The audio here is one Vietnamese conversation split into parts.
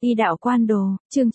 Y đạo quan đồ, chương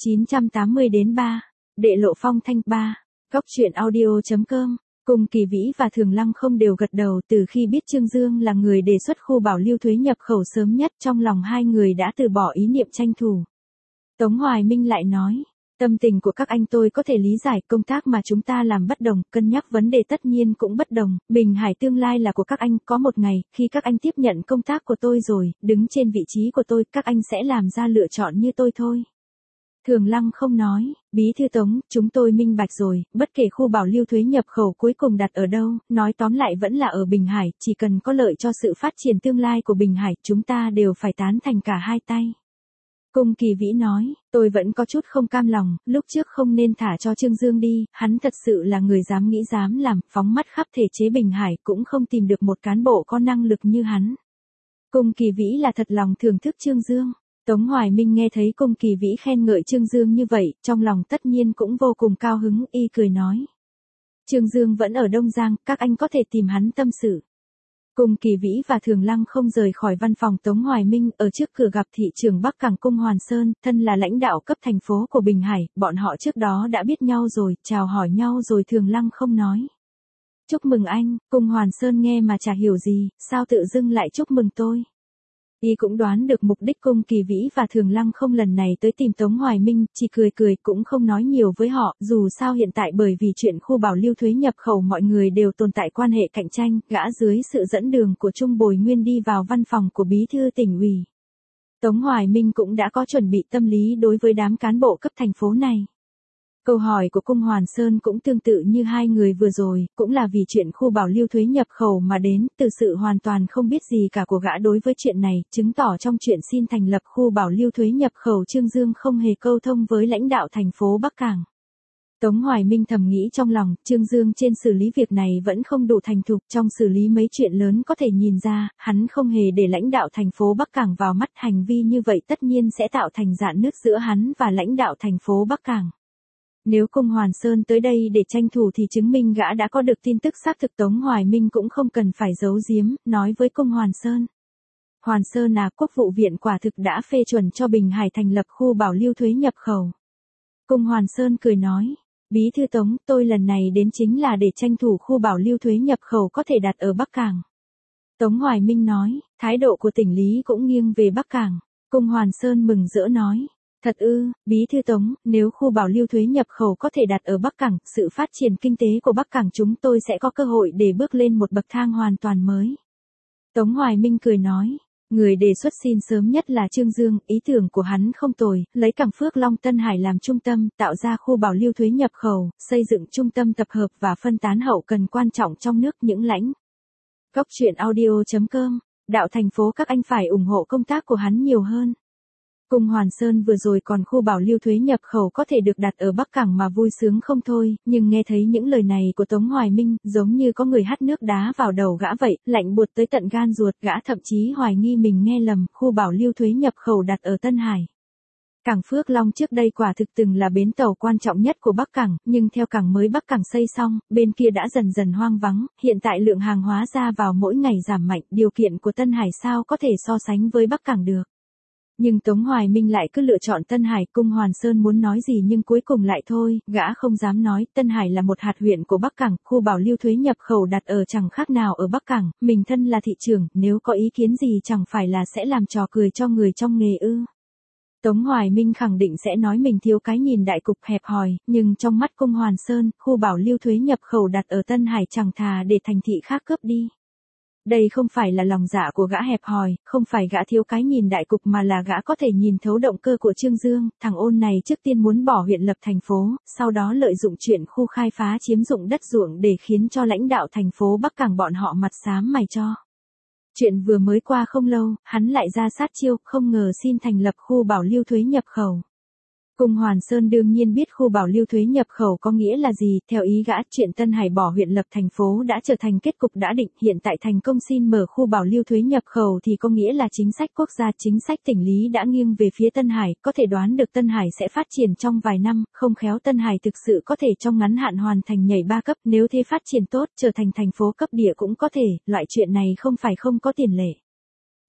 980-3, đệ lộ phong thanh 3, góc truyện audio.com. Cùng Kỳ Vĩ và Thường Lăng không đều gật đầu. Từ khi biết Trương Dương là người đề xuất khu bảo lưu thuế nhập khẩu sớm nhất, trong lòng hai người đã từ bỏ ý niệm tranh thủ. Tống Hoài Minh lại nói, tâm tình của các anh tôi có thể lý giải, công tác mà chúng ta làm bất đồng, cân nhắc vấn đề tất nhiên cũng bất đồng, Bình Hải tương lai là của các anh, có một ngày, khi các anh tiếp nhận công tác của tôi rồi, đứng trên vị trí của tôi, các anh sẽ làm ra lựa chọn như tôi thôi. Thường Lăng không nói, Bí thư Tống, chúng tôi minh bạch rồi, bất kể khu bảo lưu thuế nhập khẩu cuối cùng đặt ở đâu, nói tóm lại vẫn là ở Bình Hải, chỉ cần có lợi cho sự phát triển tương lai của Bình Hải, chúng ta đều phải tán thành cả hai tay. Cung Kỳ Vĩ nói, tôi vẫn có chút không cam lòng, lúc trước không nên thả cho Trương Dương đi, hắn thật sự là người dám nghĩ dám làm, phóng mắt khắp thể chế Bình Hải cũng không tìm được một cán bộ có năng lực như hắn. Cung Kỳ Vĩ là thật lòng thưởng thức Trương Dương. Tống Hoài Minh nghe thấy Cung Kỳ Vĩ khen ngợi Trương Dương như vậy, trong lòng tất nhiên cũng vô cùng cao hứng, y cười nói. Trương Dương vẫn ở Đông Giang, các anh có thể tìm hắn tâm sự. Cung Kỳ Vĩ và Thường Lăng không rời khỏi văn phòng Tống Hoài Minh, ở trước cửa gặp thị trưởng Bắc Cảng Cung Hoàn Sơn, thân là lãnh đạo cấp thành phố của Bình Hải, bọn họ trước đó đã biết nhau rồi, chào hỏi nhau rồi. Thường Lăng không nói. Chúc mừng anh, Cung Hoàn Sơn nghe mà chả hiểu gì, sao tự dưng lại chúc mừng tôi. Y cũng đoán được mục đích Cung Kỳ Vĩ và Thường Lăng không lần này tới tìm Tống Hoài Minh, chỉ cười cười cũng không nói nhiều với họ, dù sao hiện tại bởi vì chuyện khu bảo lưu thuế nhập khẩu mọi người đều tồn tại quan hệ cạnh tranh, gã dưới sự dẫn đường của Trung Bồi Nguyên đi vào văn phòng của Bí thư tỉnh ủy. Tống Hoài Minh cũng đã có chuẩn bị tâm lý đối với đám cán bộ cấp thành phố này. Câu hỏi của Cung Hoàn Sơn cũng tương tự như hai người vừa rồi, cũng là vì chuyện khu bảo lưu thuế nhập khẩu mà đến, từ sự hoàn toàn không biết gì cả của gã đối với chuyện này, chứng tỏ trong chuyện xin thành lập khu bảo lưu thuế nhập khẩu Trương Dương không hề câu thông với lãnh đạo thành phố Bắc Cảng. Tống Hoài Minh thầm nghĩ trong lòng, Trương Dương trên xử lý việc này vẫn không đủ thành thục, trong xử lý mấy chuyện lớn có thể nhìn ra, hắn không hề để lãnh đạo thành phố Bắc Cảng vào mắt, hành vi như vậy tất nhiên sẽ tạo thành rạn nứt giữa hắn và lãnh đạo thành phố Bắc Cảng. Nếu Cung Hoàn Sơn tới đây để tranh thủ thì chứng minh gã đã có được tin tức xác thực. Tống Hoài Minh cũng không cần phải giấu giếm, nói với Cung Hoàn Sơn. Hoàn Sơn à, Quốc vụ viện quả thực đã phê chuẩn cho Bình Hải thành lập khu bảo lưu thuế nhập khẩu. Cung Hoàn Sơn cười nói, Bí thư Tống, tôi lần này đến chính là để tranh thủ khu bảo lưu thuế nhập khẩu có thể đặt ở Bắc Cảng. Tống Hoài Minh nói, thái độ của tỉnh lý cũng nghiêng về Bắc Cảng. Cung Hoàn Sơn mừng rỡ nói. Thật ư, Bí thư Tống, nếu khu bảo lưu thuế nhập khẩu có thể đặt ở Bắc Cảng, sự phát triển kinh tế của Bắc Cảng chúng tôi sẽ có cơ hội để bước lên một bậc thang hoàn toàn mới. Tống Hoài Minh cười nói, người đề xuất xin sớm nhất là Trương Dương, ý tưởng của hắn không tồi, lấy cảng Phước Long Tân Hải làm trung tâm, tạo ra khu bảo lưu thuế nhập khẩu, xây dựng trung tâm tập hợp và phân tán hậu cần quan trọng trong nước những lãnh. Góc truyện audio.com, đạo thành phố các anh phải ủng hộ công tác của hắn nhiều hơn. Cung Hoàn Sơn vừa rồi còn khu bảo lưu thuế nhập khẩu có thể được đặt ở Bắc Cảng mà vui sướng không thôi, nhưng nghe thấy những lời này của Tống Hoài Minh, giống như có người hắt nước đá vào đầu gã vậy, lạnh buốt tới tận gan ruột, gã thậm chí hoài nghi mình nghe lầm, khu bảo lưu thuế nhập khẩu đặt ở Tân Hải. Cảng Phước Long trước đây quả thực từng là bến tàu quan trọng nhất của Bắc Cảng, nhưng theo cảng mới Bắc Cảng xây xong, bên kia đã dần dần hoang vắng, hiện tại lượng hàng hóa ra vào mỗi ngày giảm mạnh, điều kiện của Tân Hải sao có thể so sánh với Bắc Cảng được. Nhưng Tống Hoài Minh lại cứ lựa chọn Tân Hải. Cung Hoàn Sơn muốn nói gì nhưng cuối cùng lại thôi, gã không dám nói. Tân Hải là một hạt huyện của Bắc Cảng, khu bảo lưu thuế nhập khẩu đặt ở chẳng khác nào ở Bắc Cảng, mình thân là thị trưởng, nếu có ý kiến gì chẳng phải là sẽ làm trò cười cho người trong nghề ư. Tống Hoài Minh khẳng định sẽ nói mình thiếu cái nhìn đại cục hẹp hòi, nhưng trong mắt Cung Hoàn Sơn, khu bảo lưu thuế nhập khẩu đặt ở Tân Hải chẳng thà để thành thị khác cướp đi. Đây không phải là lòng dạ của gã hẹp hòi, không phải gã thiếu cái nhìn đại cục mà là gã có thể nhìn thấu động cơ của Trương Dương, thằng ôn này trước tiên muốn bỏ huyện lập thành phố, sau đó lợi dụng chuyện khu khai phá chiếm dụng đất ruộng để khiến cho lãnh đạo thành phố Bắc Cảng bọn họ mặt xám mày cho. Chuyện vừa mới qua không lâu, hắn lại ra sát chiêu, không ngờ xin thành lập khu bảo lưu thuế nhập khẩu. Cung Hoàn Sơn đương nhiên biết khu bảo lưu thuế nhập khẩu có nghĩa là gì, theo ý gã, chuyện Tân Hải bỏ huyện lập thành phố đã trở thành kết cục đã định, hiện tại thành công xin mở khu bảo lưu thuế nhập khẩu thì có nghĩa là chính sách quốc gia, chính sách tỉnh lý đã nghiêng về phía Tân Hải, có thể đoán được Tân Hải sẽ phát triển trong vài năm, không khéo Tân Hải thực sự có thể trong ngắn hạn hoàn thành nhảy 3 cấp, nếu thế phát triển tốt, trở thành thành phố cấp địa cũng có thể, loại chuyện này không phải không có tiền lệ.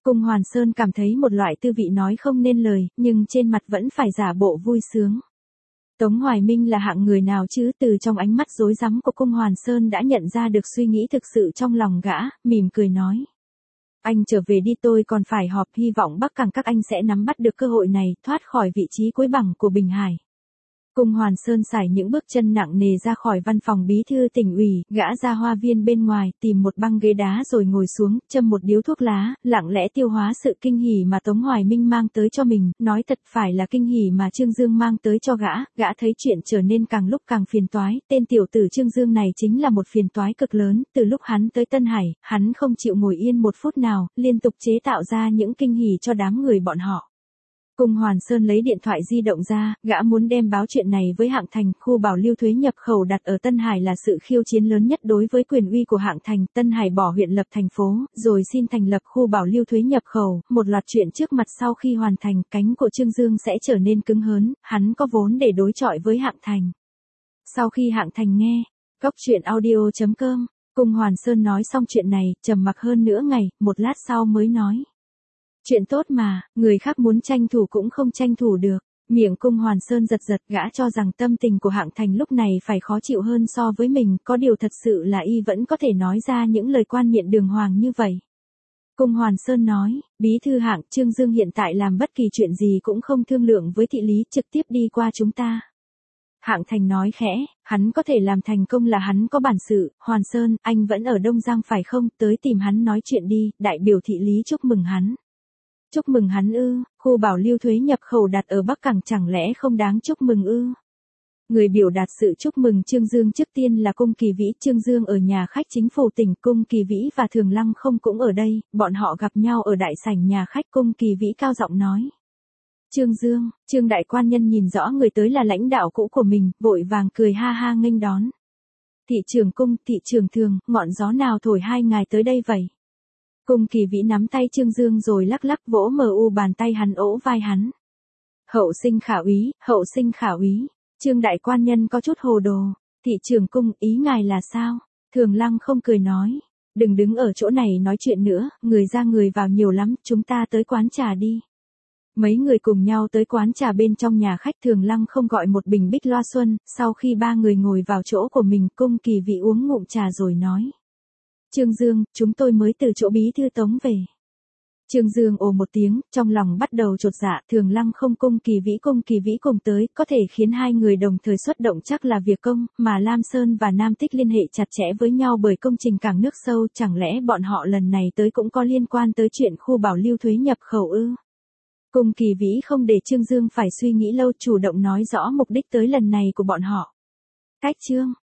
Cung Hoàn Sơn cảm thấy một loại tư vị nói không nên lời, nhưng trên mặt vẫn phải giả bộ vui sướng. Tống Hoài Minh là hạng người nào chứ? Từ trong ánh mắt rối rắm của Cung Hoàn Sơn đã nhận ra được suy nghĩ thực sự trong lòng gã, mỉm cười nói. Anh trở về đi, tôi còn phải họp, hy vọng Bắc Cảng các anh sẽ nắm bắt được cơ hội này, thoát khỏi vị trí cuối bảng của Bình Hải. Cung Hoàn Sơn sải những bước chân nặng nề ra khỏi văn phòng bí thư tỉnh ủy, gã ra hoa viên bên ngoài, tìm một băng ghế đá rồi ngồi xuống, châm một điếu thuốc lá, lặng lẽ tiêu hóa sự kinh hỉ mà Tống Hoài Minh mang tới cho mình, nói thật phải là kinh hỉ mà Trương Dương mang tới cho gã thấy chuyện trở nên càng lúc càng phiền toái, tên tiểu tử Trương Dương này chính là một phiền toái cực lớn, từ lúc hắn tới Tân Hải, hắn không chịu ngồi yên một phút nào, liên tục chế tạo ra những kinh hỉ cho đám người bọn họ. Cung Hoàn Sơn lấy điện thoại di động ra, gã muốn đem báo chuyện này với Hạng Thành, khu bảo lưu thuế nhập khẩu đặt ở Tân Hải là sự khiêu chiến lớn nhất đối với quyền uy của Hạng Thành, Tân Hải bỏ huyện lập thành phố, rồi xin thành lập khu bảo lưu thuế nhập khẩu, một loạt chuyện trước mặt sau khi hoàn thành, cánh của Trương Dương sẽ trở nên cứng hớn, hắn có vốn để đối chọi với Hạng Thành. Sau khi Hạng Thành nghe, goctruyện.audio.com, Cung Hoàn Sơn nói xong chuyện này, trầm mặc hơn nửa ngày, một lát sau mới nói. Chuyện tốt mà, người khác muốn tranh thủ cũng không tranh thủ được. Miệng Cung Hoàn Sơn giật giật, gã cho rằng tâm tình của Hạng Thành lúc này phải khó chịu hơn so với mình, có điều thật sự là y vẫn có thể nói ra những lời冠miện đường hoàng như vậy. Cung Hoàn Sơn nói, bí thư Hạng, Trương Dương hiện tại làm bất kỳ chuyện gì cũng không thương lượng với thị lý, trực tiếp đi qua chúng ta. Hạng Thành nói khẽ, hắn có thể làm thành công là hắn có bản sự, Hoàn Sơn, anh vẫn ở Đông Giang phải không, tới tìm hắn nói chuyện đi, đại biểu thị lý chúc mừng hắn. Chúc mừng hắn ư, khu bảo lưu thuế nhập khẩu đặt ở Bắc Cảng chẳng lẽ không đáng chúc mừng ư? Người biểu đạt sự chúc mừng Trương Dương trước tiên là Cung Kỳ Vĩ, Trương Dương ở nhà khách chính phủ tỉnh, Cung Kỳ Vĩ và Thường Lăng không cũng ở đây, bọn họ gặp nhau ở đại sảnh nhà khách, Cung Kỳ Vĩ cao giọng nói. Trương Dương, Trương đại quan nhân nhìn rõ người tới là lãnh đạo cũ của mình, vội vàng cười ha ha nghênh đón. Thị trưởng Cung, thị trưởng Thường, ngọn gió nào thổi hai ngài tới đây vậy? Cung Kỳ Vĩ nắm tay Trương Dương rồi lắc lắc vỗ bàn tay hắn ỗ vai hắn. Hậu sinh khả úy, Trương đại quan nhân có chút hồ đồ. Thị trưởng Cung, ý ngài là sao? Thường Lăng không cười nói. Đừng đứng ở chỗ này nói chuyện nữa, người ra người vào nhiều lắm, chúng ta tới quán trà đi. Mấy người cùng nhau tới quán trà bên trong nhà khách, Thường Lăng không gọi một bình bích loa xuân, sau khi ba người ngồi vào chỗ của mình, Cung Kỳ Vĩ uống ngụm trà rồi nói. Trương Dương, chúng tôi mới từ chỗ bí thư Tống về. Trương Dương ồ một tiếng, trong lòng bắt đầu chột dạ, Thường Lăng không Cung Kỳ Vĩ cùng tới, có thể khiến hai người đồng thời xuất động chắc là việc công, mà Lam Sơn và Nam Tích liên hệ chặt chẽ với nhau bởi công trình cảng nước sâu, chẳng lẽ bọn họ lần này tới cũng có liên quan tới chuyện khu bảo lưu thuế nhập khẩu ư? Cung Kỳ Vĩ không để Trương Dương phải suy nghĩ lâu, chủ động nói rõ mục đích tới lần này của bọn họ. Cách Trương